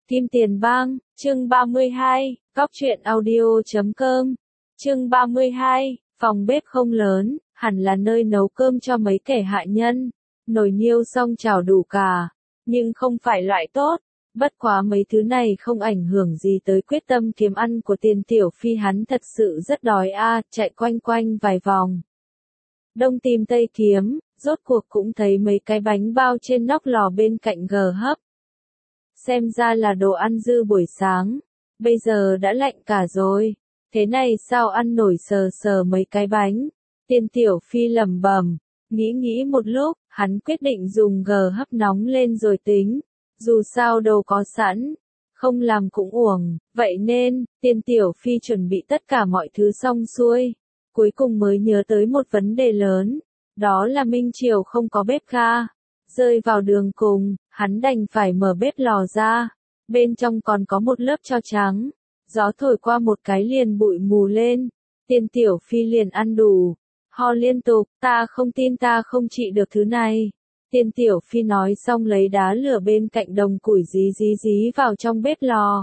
Kim Tiền Bang, chương 32, Góc truyện audio.com, chương 32, phòng bếp không lớn, hẳn là nơi nấu cơm cho mấy kẻ hạ nhân, nồi niêu xong chảo đủ cả, nhưng không phải loại tốt, bất quá mấy thứ này không ảnh hưởng gì tới quyết tâm kiếm ăn của Tiền Tiểu Phi, hắn thật sự rất đói chạy quanh quanh vài vòng. Đông tìm Tây kiếm, rốt cuộc cũng thấy mấy cái bánh bao trên nóc lò bên cạnh gờ hấp. Xem ra là đồ ăn dư buổi sáng, bây giờ đã lạnh cả rồi, thế này sao ăn nổi, sờ sờ mấy cái bánh. Tiền Tiểu Phi lẩm bẩm, nghĩ một lúc, hắn quyết định dùng gờ hấp nóng lên rồi tính, dù sao đồ có sẵn, không làm cũng uổng, vậy nên, Tiền Tiểu Phi chuẩn bị tất cả mọi thứ xong xuôi, cuối cùng mới nhớ tới một vấn đề lớn, đó là Minh Triều không có bếp ga. Rơi vào đường cùng, hắn đành phải mở bếp lò ra, bên trong còn có một lớp tro trắng, gió thổi qua một cái liền bụi mù lên, Tiền Tiểu Phi liền ăn đủ, ho liên tục, ta không tin ta không trị được thứ này. Tiền Tiểu Phi nói xong lấy đá lửa bên cạnh đồng củi dí vào trong bếp lò.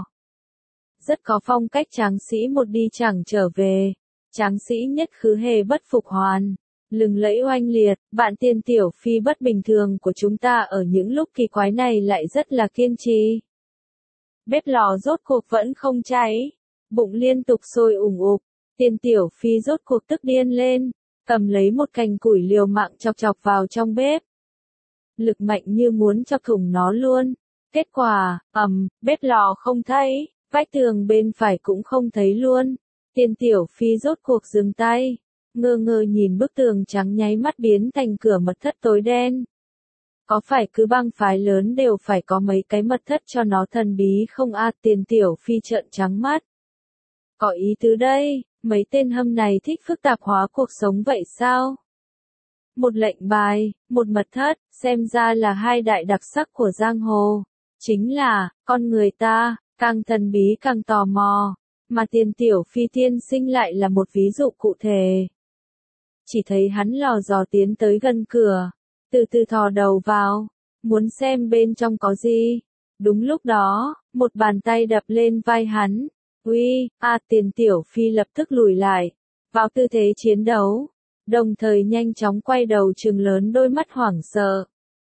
Rất có phong cách tráng sĩ một đi chẳng trở về, tráng sĩ nhất khứ hề bất phục hoàn. Lừng lẫy oanh liệt, bạn Tiền Tiểu Phi bất bình thường của chúng ta ở những lúc kỳ quái này lại rất là kiên trì. Bếp lò rốt cuộc vẫn không cháy, bụng liên tục sôi ủng ục, Tiền Tiểu Phi rốt cuộc tức điên lên, cầm lấy một cành củi liều mạng chọc vào trong bếp. Lực mạnh như muốn chọc thủng nó luôn. Kết quả, bếp lò không thấy, vách tường bên phải cũng không thấy luôn. Tiền Tiểu Phi rốt cuộc dừng tay. Ngơ ngơ nhìn bức tường trắng nháy mắt biến thành cửa mật thất tối đen. Có phải cứ bang phái lớn đều phải có mấy cái mật thất cho nó thần bí không Tiền Tiểu Phi trợn trắng mắt. Có ý tứ đây, mấy tên hâm này thích phức tạp hóa cuộc sống vậy sao? Một lệnh bài, một mật thất, xem ra là hai đại đặc sắc của giang hồ. Chính là, con người ta, càng thần bí càng tò mò, mà Tiền Tiểu Phi tiên sinh lại là một ví dụ cụ thể. Chỉ thấy hắn lò dò tiến tới gần cửa, từ từ thò đầu vào, muốn xem bên trong có gì. Đúng lúc đó, một bàn tay đập lên vai hắn. Uy, Tiền Tiểu Phi lập tức lùi lại, vào tư thế chiến đấu, đồng thời nhanh chóng quay đầu trừng lớn đôi mắt hoảng sợ.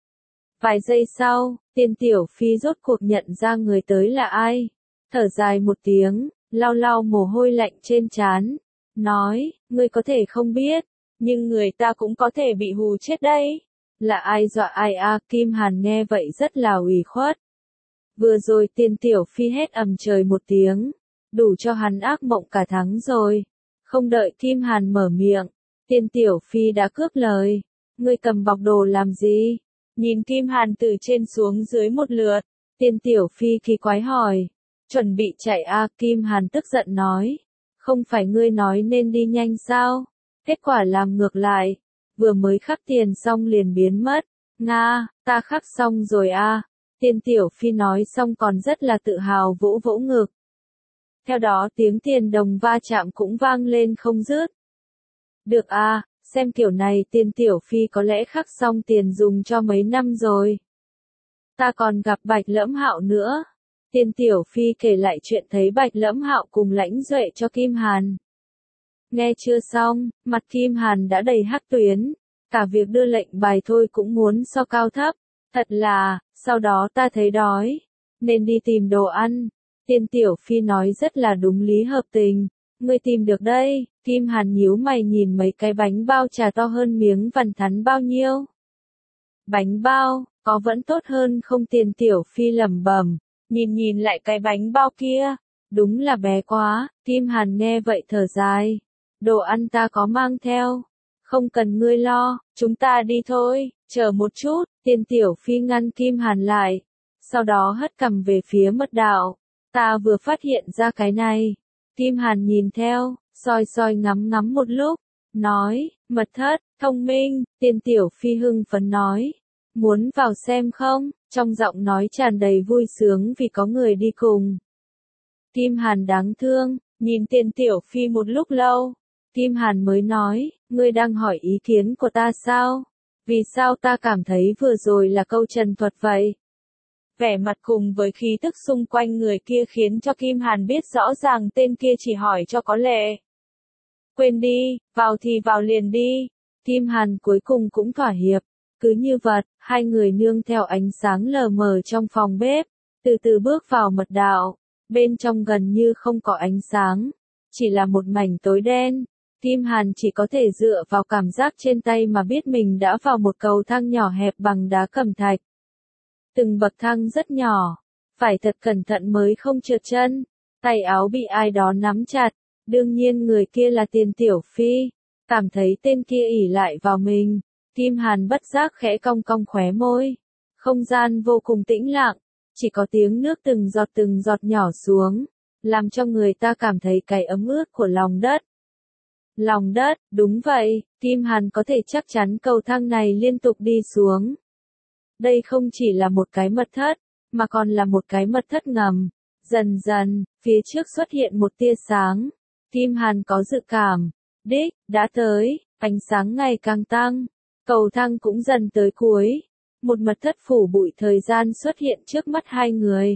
Vài giây sau, Tiền Tiểu Phi rốt cuộc nhận ra người tới là ai. Thở dài một tiếng, lau lau mồ hôi lạnh trên trán, nói, ngươi có thể không biết, nhưng người ta cũng có thể bị hù chết đấy. Là ai dọa ai Kim Hàn nghe vậy rất là ủy khuất. Vừa rồi Tiền Tiểu Phi hét ầm trời một tiếng, đủ cho hắn ác mộng cả tháng rồi. Không đợi Kim Hàn mở miệng, Tiền Tiểu Phi đã cướp lời. Ngươi cầm bọc đồ làm gì? Nhìn Kim Hàn từ trên xuống dưới một lượt, Tiền Tiểu Phi kỳ quái hỏi. Chuẩn bị chạy Kim Hàn tức giận nói. Không phải ngươi nói nên đi nhanh sao? Kết quả làm ngược lại, vừa mới khắc tiền xong liền biến mất. Nga, ta khắc xong rồi Tiền Tiểu Phi nói xong còn rất là tự hào vỗ vỗ ngực. Theo đó tiếng tiền đồng va chạm cũng vang lên không dứt. Được xem kiểu này Tiền Tiểu Phi có lẽ khắc xong tiền dùng cho mấy năm rồi. Ta còn gặp Bạch Lẫm Hạo nữa. Tiền Tiểu Phi kể lại chuyện thấy Bạch Lẫm Hạo cùng Lãnh Duệ cho Kim Hàn. Nghe chưa xong, mặt Kim Hàn đã đầy hắc tuyến, cả việc đưa lệnh bài thôi cũng muốn so cao thấp, thật là, sau đó ta thấy đói, nên đi tìm đồ ăn. Tiền Tiểu Phi nói rất là đúng lý hợp tình, ngươi tìm được đây. Kim Hàn nhíu mày nhìn mấy cái bánh bao trà to hơn miếng vằn thắn bao nhiêu. Bánh bao, có vẫn tốt hơn không? Tiền Tiểu Phi lẩm bẩm, nhìn lại cái bánh bao kia, đúng là bé quá. Kim Hàn nghe vậy thở dài. Đồ ăn ta có mang theo. Không cần ngươi lo, chúng ta đi thôi, chờ một chút. Tiền Tiểu Phi ngăn Kim Hàn lại. Sau đó hất cằm về phía mật đạo. Ta vừa phát hiện ra cái này. Kim Hàn nhìn theo, soi ngắm một lúc. Nói, mật thất, thông minh. Tiền Tiểu Phi hưng phấn nói. Muốn vào xem không? Trong giọng nói tràn đầy vui sướng vì có người đi cùng. Kim Hàn đáng thương, nhìn Tiền Tiểu Phi một lúc lâu. Kim Hàn mới nói, ngươi đang hỏi ý kiến của ta sao? Vì sao ta cảm thấy vừa rồi là câu trần thuật vậy? vẻ mặt cùng với khí tức xung quanh người kia khiến cho Kim Hàn biết rõ ràng tên kia chỉ hỏi cho có lệ. Quên đi, vào thì vào liền đi. Kim Hàn cuối cùng cũng thỏa hiệp. Cứ như vậy, hai người nương theo ánh sáng lờ mờ trong phòng bếp, từ từ bước vào mật đạo. Bên trong gần như không có ánh sáng, chỉ là một mảnh tối đen. Kim Hàn chỉ có thể dựa vào cảm giác trên tay mà biết mình đã vào một cầu thang nhỏ hẹp bằng đá cẩm thạch. Từng bậc thang rất nhỏ, phải thật cẩn thận mới không trượt chân. Tay áo bị ai đó nắm chặt, đương nhiên người kia là Tiền Tiểu Phi. Cảm thấy tên kia ỉ lại vào mình, Kim Hàn bất giác khẽ cong cong khóe môi. Không gian vô cùng tĩnh lặng, chỉ có tiếng nước từng giọt nhỏ xuống, làm cho người ta cảm thấy cái ấm ướt của lòng đất. Lòng đất, đúng vậy, Kim Hàn có thể chắc chắn cầu thang này liên tục đi xuống. Đây không chỉ là một cái mật thất, mà còn là một cái mật thất ngầm. Dần dần, phía trước xuất hiện một tia sáng. Kim Hàn có dự cảm, đích, đã tới, ánh sáng ngày càng tăng. Cầu thang cũng dần tới cuối. Một mật thất phủ bụi thời gian xuất hiện trước mắt hai người.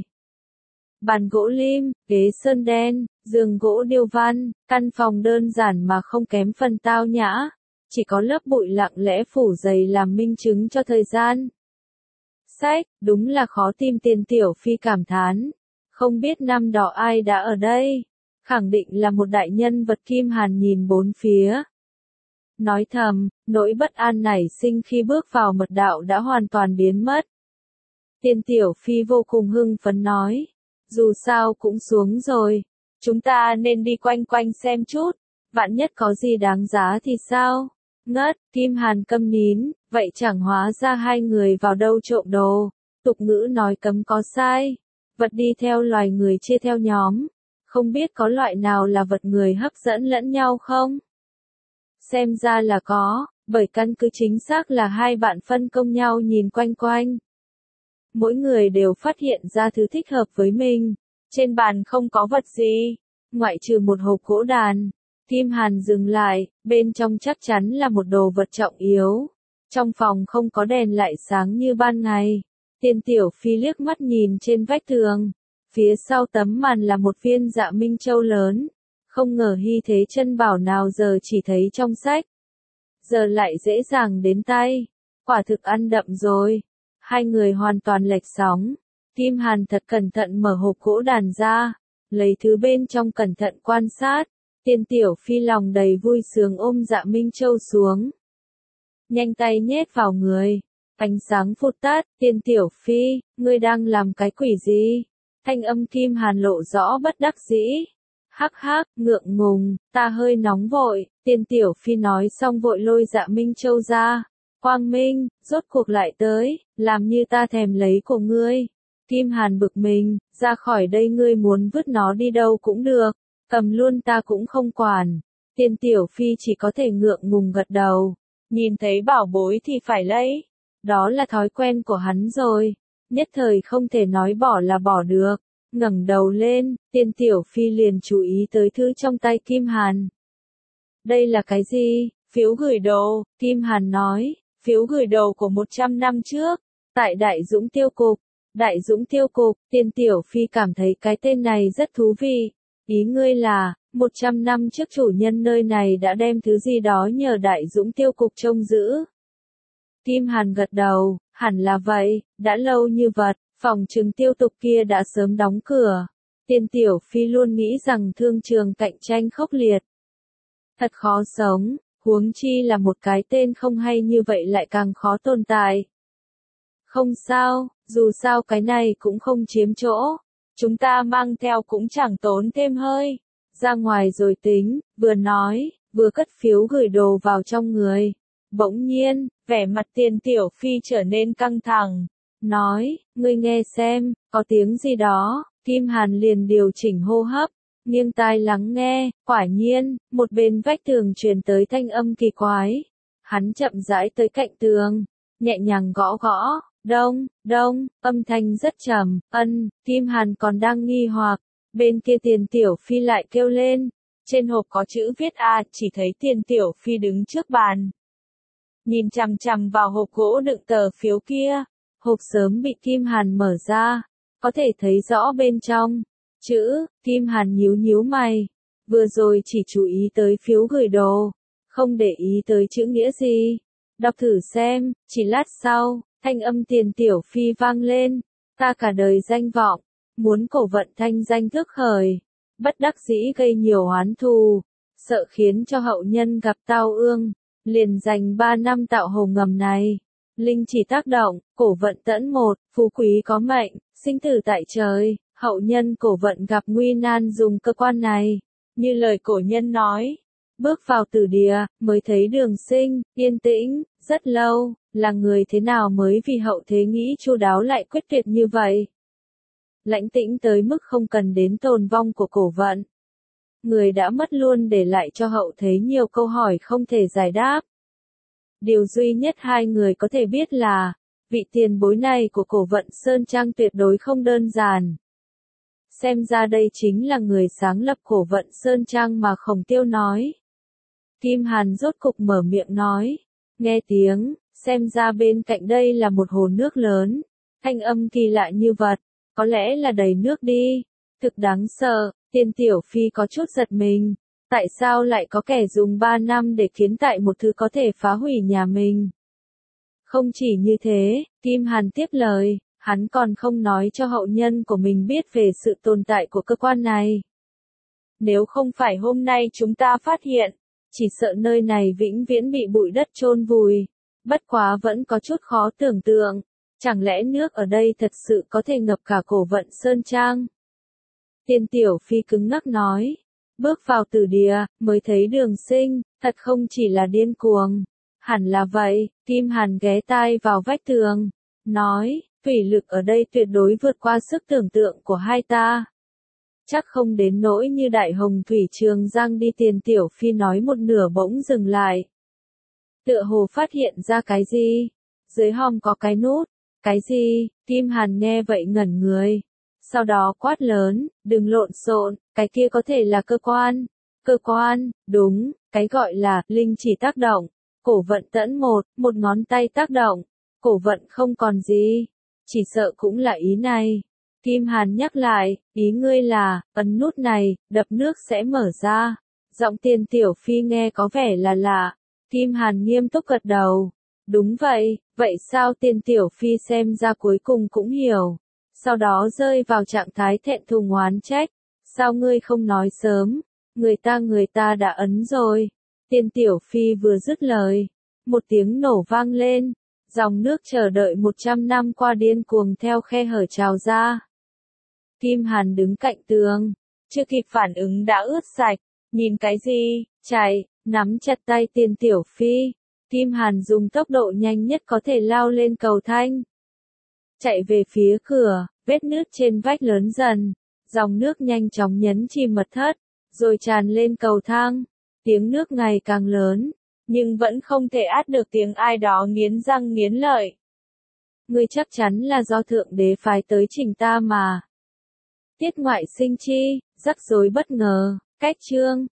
Bàn gỗ lim, ghế sơn đen, giường gỗ điêu văn, căn phòng đơn giản mà không kém phần tao nhã. Chỉ có lớp bụi lặng lẽ phủ dày làm minh chứng cho thời gian. Sách, đúng là khó tìm. Tiền Tiểu Phi cảm thán. Không biết năm đó ai đã ở đây. Khẳng định là một đại nhân vật. Kim Hàn nhìn bốn phía. Nói thầm, nỗi bất an nảy sinh khi bước vào mật đạo đã hoàn toàn biến mất. Tiền Tiểu Phi vô cùng hưng phấn nói. Dù sao cũng xuống rồi. Chúng ta nên đi quanh quanh xem chút. Vạn nhất có gì đáng giá thì sao? Ngất, Kim Hàn câm nín. Vậy chẳng hóa ra hai người vào đâu trộm đồ. Tục ngữ nói cấm có sai. Vật đi theo loài người chia theo nhóm. Không biết có loại nào là vật người hấp dẫn lẫn nhau không? Xem ra là có, bởi căn cứ chính xác là hai bạn phân công nhau nhìn quanh quanh. Mỗi người đều phát hiện ra thứ thích hợp với mình. Trên bàn không có vật gì, ngoại trừ một hộp gỗ đàn. Kim Hàn dừng lại, bên trong chắc chắn là một đồ vật trọng yếu. Trong phòng không có đèn lại sáng như ban ngày. Tiền Tiểu Phi liếc mắt nhìn trên vách tường. Phía sau tấm màn là một viên Dạ Minh Châu lớn. Không ngờ hy thế chân bảo nào giờ chỉ thấy trong sách. Giờ lại dễ dàng đến tay. Quả thực ăn đậm rồi. Hai người hoàn toàn lệch sóng. Kim Hàn thật cẩn thận mở hộp gỗ đàn ra. Lấy thứ bên trong cẩn thận quan sát. Tiền Tiểu Phi lòng đầy vui sướng ôm Dạ Minh Châu xuống. Nhanh tay nhét vào người. Ánh sáng phụt tắt. Tiền Tiểu Phi, ngươi đang làm cái quỷ gì? Thanh âm Kim Hàn lộ rõ bất đắc dĩ. Hắc hắc, ngượng ngùng, ta hơi nóng vội. Tiền Tiểu Phi nói xong vội lôi Dạ Minh Châu ra. Quang Minh, rốt cuộc lại tới, làm như ta thèm lấy của ngươi. Kim Hàn bực mình, ra khỏi đây, ngươi muốn vứt nó đi đâu cũng được, cầm luôn ta cũng không quản. Tiền Tiểu Phi chỉ có thể ngượng ngùng gật đầu, nhìn thấy bảo bối thì phải lấy. Đó là thói quen của hắn rồi, nhất thời không thể nói bỏ là bỏ được. Ngẩng đầu lên, Tiền Tiểu Phi liền chú ý tới thứ trong tay Kim Hàn. Đây là cái gì? Phiếu gửi đồ, Kim Hàn nói, phiếu gửi đồ của 100 năm trước, tại Đại Dũng Tiêu Cục. Đại Dũng Tiêu Cục, Tiền Tiểu Phi cảm thấy cái tên này rất thú vị. Ý ngươi là, 100 năm trước chủ nhân nơi này đã đem thứ gì đó nhờ Đại Dũng Tiêu Cục trông giữ. Kim Hàn gật đầu, hẳn là vậy, đã lâu như vậy, phòng trừng tiêu tục kia đã sớm đóng cửa. Tiền Tiểu Phi luôn nghĩ rằng thương trường cạnh tranh khốc liệt. Thật khó sống, huống chi là một cái tên không hay như vậy lại càng khó tồn tại. Không sao, dù sao cái này cũng không chiếm chỗ. Chúng ta mang theo cũng chẳng tốn thêm hơi. Ra ngoài rồi tính, vừa nói, vừa cất phiếu gửi đồ vào trong người. Bỗng nhiên, vẻ mặt Tiền Tiểu Phi trở nên căng thẳng. Nói, ngươi nghe xem, có tiếng gì đó. Kim Hàn liền điều chỉnh hô hấp, nghiêng tai lắng nghe, quả nhiên, một bên vách tường truyền tới thanh âm kỳ quái. Hắn chậm rãi tới cạnh tường, nhẹ nhàng gõ gõ, đông, đông, âm thanh rất trầm, Kim Hàn còn đang nghi hoặc, bên kia Tiền Tiểu Phi lại kêu lên. Trên hộp có chữ viết A, chỉ thấy Tiền Tiểu Phi đứng trước bàn. Nhìn chằm chằm vào hộp gỗ đựng tờ phiếu kia. Hộp sớm bị Kim Hàn mở ra, có thể thấy rõ bên trong chữ. Kim Hàn nhíu nhíu mày, vừa rồi chỉ chú ý tới phiếu gửi đồ, không để ý tới chữ nghĩa gì. Đọc thử xem. Chỉ lát sau, thanh âm Tiền Tiểu Phi vang lên, ta cả đời danh vọng, muốn cổ vận thanh danh tước khởi, bất đắc dĩ gây nhiều oán thù, sợ khiến cho hậu nhân gặp tao ương, liền dành 3 năm tạo hồ ngầm này. Linh chỉ tác động, cổ vận tẫn một, phú quý có mệnh, sinh tử tại trời, hậu nhân cổ vận gặp nguy nan dùng cơ quan này. Như lời cổ nhân nói, bước vào tử địa, mới thấy đường sinh, yên tĩnh, rất lâu, là người thế nào mới vì hậu thế nghĩ chu đáo lại quyết tuyệt như vậy. Lãnh tĩnh tới mức không cần đến tồn vong của cổ vận. Người đã mất luôn để lại cho hậu thế nhiều câu hỏi không thể giải đáp. Điều duy nhất hai người có thể biết là, vị tiền bối này của cổ vận Sơn Trang tuyệt đối không đơn giản. Xem ra đây chính là người sáng lập cổ vận Sơn Trang mà Khổng Tiêu nói. Kim Hàn rốt cục mở miệng nói, nghe tiếng, xem ra bên cạnh đây là một hồ nước lớn, thanh âm kỳ lạ như vật, có lẽ là đầy nước đi, thực đáng sợ. Tiền Tiểu Phi có chút giật mình, tại sao lại có kẻ dùng 3 năm để kiến tại một thứ có thể phá hủy nhà mình. Không chỉ như thế, Kim Hàn tiếp lời, hắn còn không nói cho hậu nhân của mình biết về sự tồn tại của cơ quan này. Nếu không phải hôm nay chúng ta phát hiện, chỉ sợ nơi này vĩnh viễn bị bụi đất chôn vùi. Bất quá vẫn có chút khó tưởng tượng, chẳng lẽ nước ở đây thật sự có thể ngập cả cổ vận Sơn Trang? Tiền Tiểu Phi cứng ngắc nói, bước vào tử địa, mới thấy đường sinh, thật không chỉ là điên cuồng. Hẳn là vậy. Kim Hàn ghé tai vào vách tường, nói, thủy lực ở đây tuyệt đối vượt qua sức tưởng tượng của hai ta. Chắc không đến nỗi như Đại Hồng Thủy Trường Giang đi. Tiền Tiểu Phi nói một nửa bỗng dừng lại. Tựa hồ phát hiện ra cái gì? Dưới hòm có cái nút. Cái gì? Kim Hàn nghe vậy ngẩn người. Sau đó quát lớn, đừng lộn xộn, cái kia có thể là cơ quan. Cơ quan, đúng, cái gọi là linh chỉ tác động. Cổ vận tẫn một ngón tay tác động. Cổ vận không còn gì. Chỉ sợ cũng là ý này. Kim Hàn nhắc lại, ý ngươi là, ấn nút này, đập nước sẽ mở ra. Giọng Tiền Tiểu Phi nghe có vẻ là lạ. Kim Hàn nghiêm túc gật đầu. Đúng vậy, vậy sao? Tiền Tiểu Phi xem ra cuối cùng cũng hiểu. Sau đó rơi vào trạng thái thẹn thùng oán trách. Sao ngươi không nói sớm? Người ta đã ấn rồi. Tiền Tiểu Phi vừa dứt lời, một tiếng nổ vang lên. Dòng nước chờ đợi 100 năm qua điên cuồng theo khe hở trào ra. Kim Hàn đứng cạnh tường, chưa kịp phản ứng đã ướt sạch. Nhìn cái gì? Chạy, nắm chặt tay Tiền Tiểu Phi. Kim Hàn dùng tốc độ nhanh nhất có thể lao lên cầu thang. Chạy về phía cửa, vết nứt trên vách lớn dần. Dòng nước nhanh chóng nhấn chìm mật thất, rồi tràn lên cầu thang. Tiếng nước ngày càng lớn, nhưng vẫn không thể át được tiếng ai đó nghiến răng nghiến lợi. Ngươi chắc chắn là do Thượng Đế phái tới trình ta mà. Tiết Ngoại Sinh chi, rắc rối bất ngờ, cách chương.